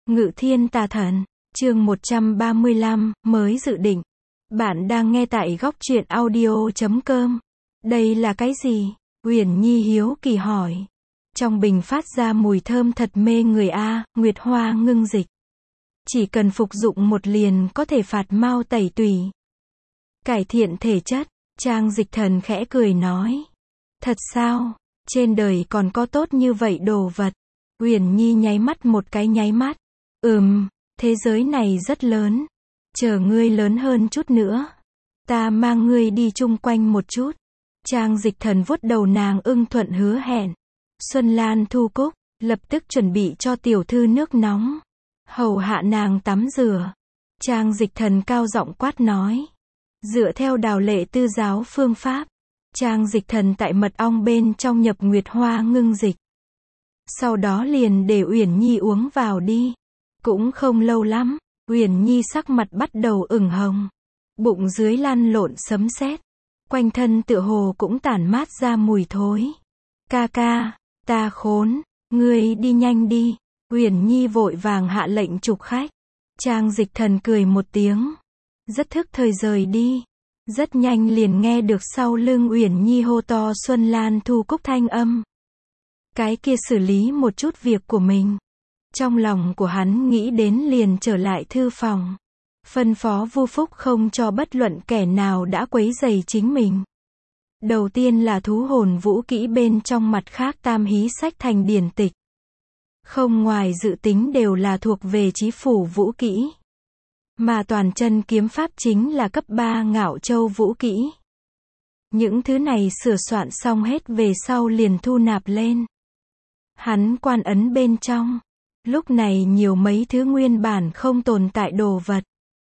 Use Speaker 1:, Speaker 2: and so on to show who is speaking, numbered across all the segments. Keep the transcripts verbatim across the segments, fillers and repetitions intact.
Speaker 1: Ngự thiên tà thần, chương một trăm ba mươi lăm, mới dự định. Bạn đang nghe tại góc truyện audio chấm com. Đây là cái gì? Uyển Nhi hiếu kỳ hỏi. Trong bình phát ra mùi thơm thật mê người a, Nguyệt Hoa ngưng dịch. Chỉ cần phục dụng một liền có thể phạt mau tẩy tùy. Cải thiện thể chất, Trang Dịch Thần khẽ cười nói. Thật sao? Trên đời còn có tốt như vậy đồ vật. Uyển Nhi nháy mắt một cái nháy mắt. Ừm, thế giới này rất lớn. Chờ ngươi lớn hơn chút nữa. Ta mang ngươi đi chung quanh một chút. Trang Dịch Thần vuốt đầu nàng ưng thuận hứa hẹn. Xuân Lan Thu Cúc, lập tức chuẩn bị cho tiểu thư nước nóng. Hầu hạ nàng tắm rửa. Trang Dịch Thần cao giọng quát nói. Dựa theo Đào Lệ Tư giáo phương pháp. Trang Dịch Thần tại mật ong bên trong nhập Nguyệt Hoa ngưng dịch. Sau đó liền để Uyển Nhi uống vào đi. Cũng không lâu lắm, Uyển Nhi sắc mặt bắt đầu ửng hồng. Bụng dưới lăn lộn sấm sét. Quanh thân tựa hồ cũng tản mát ra mùi thối. Ca ca, ta khốn, ngươi đi nhanh đi. Uyển Nhi vội vàng hạ lệnh trục khách. Trang Dịch Thần cười một tiếng. Rất thức thời rời đi. Rất nhanh liền nghe được sau lưng Uyển Nhi hô to Xuân Lan Thu Cúc thanh âm. Cái kia xử lý một chút việc của mình. Trong lòng của hắn nghĩ đến liền trở lại thư phòng. Phân phó Vu Phúc không cho bất luận kẻ nào đã quấy rầy chính mình. Đầu tiên là thú hồn vũ kỹ bên trong, mặt khác tam hí sách thành điển tịch. Không ngoài dự tính đều là thuộc về chí phủ vũ kỹ. Mà toàn chân kiếm pháp chính là cấp ba ngạo châu vũ kỹ. Những thứ này sửa soạn xong hết về sau liền thu nạp lên. Hắn quan ấn bên trong. Lúc này nhiều mấy thứ nguyên bản không tồn tại đồ vật.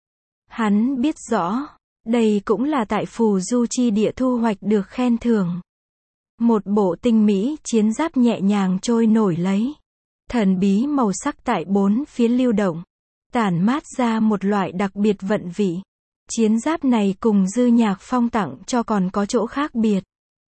Speaker 1: Hắn biết rõ, đây cũng là tại phù du chi địa thu hoạch được khen thưởng. Một bộ tinh mỹ chiến giáp nhẹ nhàng trôi nổi lấy. Thần bí màu sắc tại bốn phía lưu động. Tản mát ra một loại đặc biệt vận vị. Chiến giáp này cùng Dư Nhạc Phong tặng cho còn có chỗ khác biệt.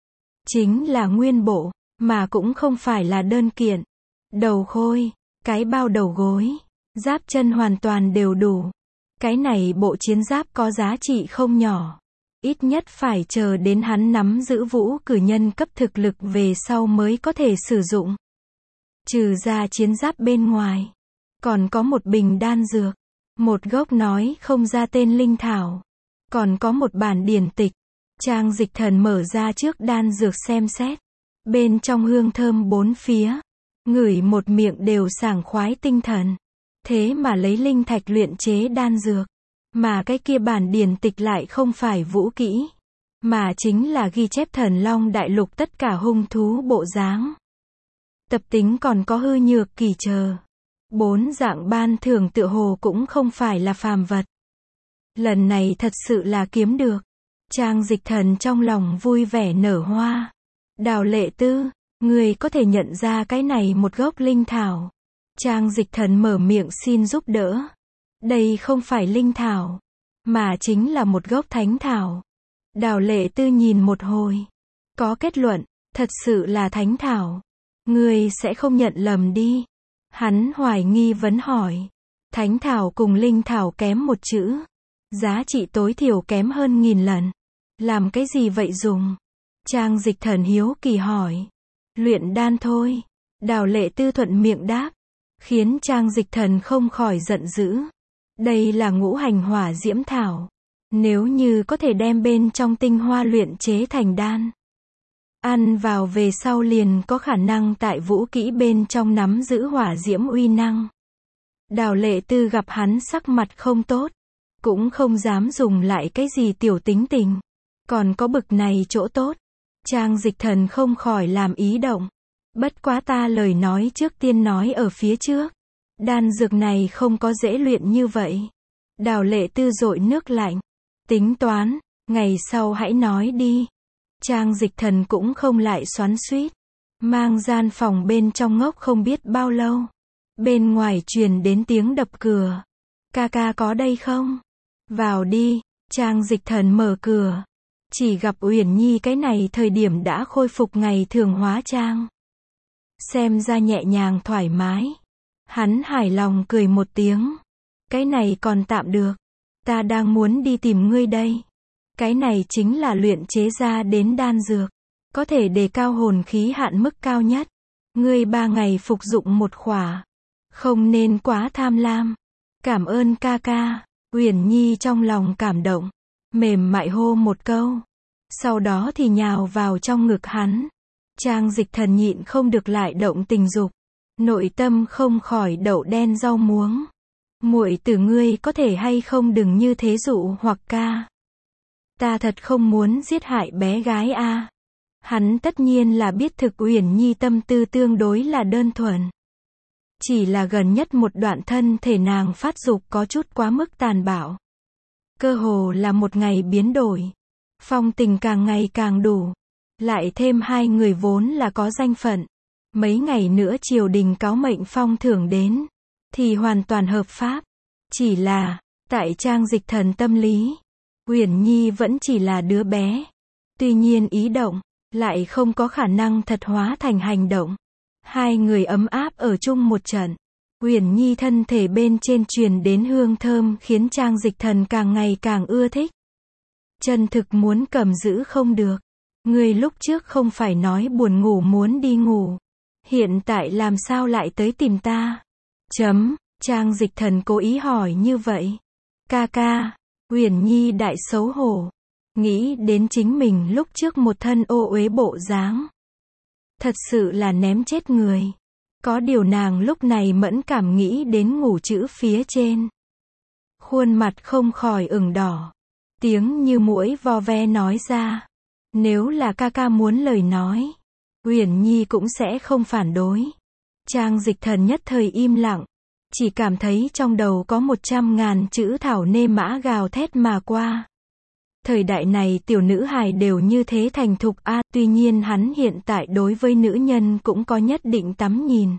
Speaker 1: Chính là nguyên bộ, mà cũng không phải là đơn kiện. Đầu khôi, cái bao đầu gối, giáp chân hoàn toàn đều đủ. Cái này bộ chiến giáp có giá trị không nhỏ. Ít nhất phải chờ đến hắn nắm giữ vũ cử nhân cấp thực lực về sau mới có thể sử dụng. Trừ ra chiến giáp bên ngoài, còn có một bình đan dược, một gốc nói không ra tên linh thảo, còn có một bản điển tịch. Trang Dịch Thần mở ra trước đan dược xem xét. Bên trong hương thơm bốn phía. Ngửi một miệng đều sảng khoái tinh thần. Thế mà lấy linh thạch luyện chế đan dược. Mà cái kia bản điển tịch lại không phải vũ kỹ. Mà chính là ghi chép Thần Long Đại Lục tất cả hung thú bộ dáng. Tập tính còn có hư nhược kỳ chờ. Bốn dạng ban thưởng tựa hồ cũng không phải là phàm vật. Lần này thật sự là kiếm được. Trang Dịch Thần trong lòng vui vẻ nở hoa. Đào Lệ Tư, người có thể nhận ra cái này một gốc linh thảo. Trang Dịch Thần mở miệng xin giúp đỡ. Đây không phải linh thảo, mà chính là một gốc thánh thảo. Đào Lệ Tư nhìn một hồi. Có kết luận, thật sự là thánh thảo. Người sẽ không nhận lầm đi. Hắn hoài nghi vấn hỏi. Thánh thảo cùng linh thảo kém một chữ. Giá trị tối thiểu kém hơn nghìn lần. Làm cái gì vậy dùng? Trang Dịch Thần hiếu kỳ hỏi. Luyện đan thôi. Đào Lệ Tư thuận miệng đáp. Khiến Trang Dịch Thần không khỏi giận dữ. Đây là ngũ hành hỏa diễm thảo. Nếu như có thể đem bên trong tinh hoa luyện chế thành đan. Ăn vào về sau liền có khả năng tại vũ kỹ bên trong nắm giữ hỏa diễm uy năng. Đào Lệ Tư gặp hắn sắc mặt không tốt. Cũng không dám dùng lại cái gì tiểu tính tình. Còn có bực này chỗ tốt. Trang Dịch Thần không khỏi làm ý động. Bất quá ta lời nói trước tiên nói ở phía trước. Đan dược này không có dễ luyện như vậy. Đào Lệ Tư dội nước lạnh. Tính toán, ngày sau hãy nói đi. Trang Dịch Thần cũng không lại xoắn xuýt. Mang gian phòng bên trong ngốc không biết bao lâu. Bên ngoài truyền đến tiếng đập cửa. Ca ca có đây không? Vào đi. Trang Dịch Thần mở cửa. Chỉ gặp Uyển Nhi cái này thời điểm đã khôi phục ngày thường hóa trang. Xem ra nhẹ nhàng thoải mái. Hắn hài lòng cười một tiếng. Cái này còn tạm được. Ta đang muốn đi tìm ngươi đây. Cái này chính là luyện chế ra đến đan dược. Có thể đề cao hồn khí hạn mức cao nhất. Ngươi ba ngày phục dụng một khỏa. Không nên quá tham lam. Cảm ơn ca ca. Uyển Nhi trong lòng cảm động. Mềm mại hô một câu. Sau đó thì nhào vào trong ngực hắn. Trang Dịch Thần nhịn không được lại động tình dục. Nội tâm không khỏi đậu đen rau muống. Muội tử ngươi có thể hay không đừng như thế dụ hoặc ca. Ta thật không muốn giết hại bé gái a. À. Hắn tất nhiên là biết thực Uyển Nhi tâm tư tương đối là đơn thuần. Chỉ là gần nhất một đoạn thân thể nàng phát dục có chút quá mức tàn bạo. Cơ hồ là một ngày biến đổi. Phong tình càng ngày càng đủ. Lại thêm hai người vốn là có danh phận. Mấy ngày nữa triều đình cáo mệnh phong thưởng đến. Thì hoàn toàn hợp pháp. Chỉ là, tại Trang Dịch Thần tâm lý. Uyển Nhi vẫn chỉ là đứa bé. Tuy nhiên ý động, lại không có khả năng thật hóa thành hành động. Hai người ấm áp ở chung một trận. Uyển Nhi thân thể bên trên truyền đến hương thơm khiến Trang Dịch Thần càng ngày càng ưa thích. Chân thực muốn cầm giữ không được. Ngươi lúc trước không phải nói buồn ngủ muốn đi ngủ. Hiện tại làm sao lại tới tìm ta? Chấm, Trang Dịch Thần cố ý hỏi như vậy. Ca ca, Uyển Nhi đại xấu hổ. Nghĩ đến chính mình lúc trước một thân ô uế bộ dáng. Thật sự là ném chết người. Có điều nàng lúc này mẫn cảm nghĩ đến ngủ chữ phía trên. Khuôn mặt không khỏi ửng đỏ. Tiếng như muỗi vo ve nói ra. Nếu là ca ca muốn lời nói, Uyển Nhi cũng sẽ không phản đối. Trang Dịch Thần nhất thời im lặng. Chỉ cảm thấy trong đầu có một trăm ngàn chữ thảo nê mã gào thét mà qua. Thời đại này tiểu nữ hài đều như thế thành thục a, à, tuy nhiên hắn hiện tại đối với nữ nhân cũng có nhất định tắm nhìn.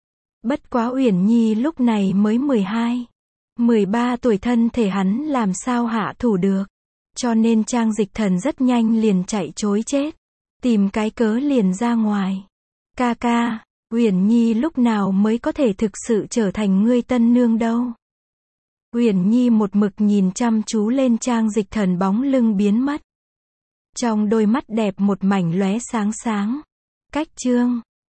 Speaker 1: Bất quá Uyển Nhi lúc này mới mười hai, mười ba tuổi, thân thể hắn làm sao hạ thủ được. Cho nên Trang Dịch Thần rất nhanh liền chạy trối chết. Tìm cái cớ liền ra ngoài. Ca ca, Uyển Nhi lúc nào mới có thể thực sự trở thành ngươi tân nương đâu. Uyển Nhi một mực nhìn chăm chú lên Trang Dịch Thần bóng lưng biến mất. Trong đôi mắt đẹp một mảnh lóe sáng sáng. Cách chương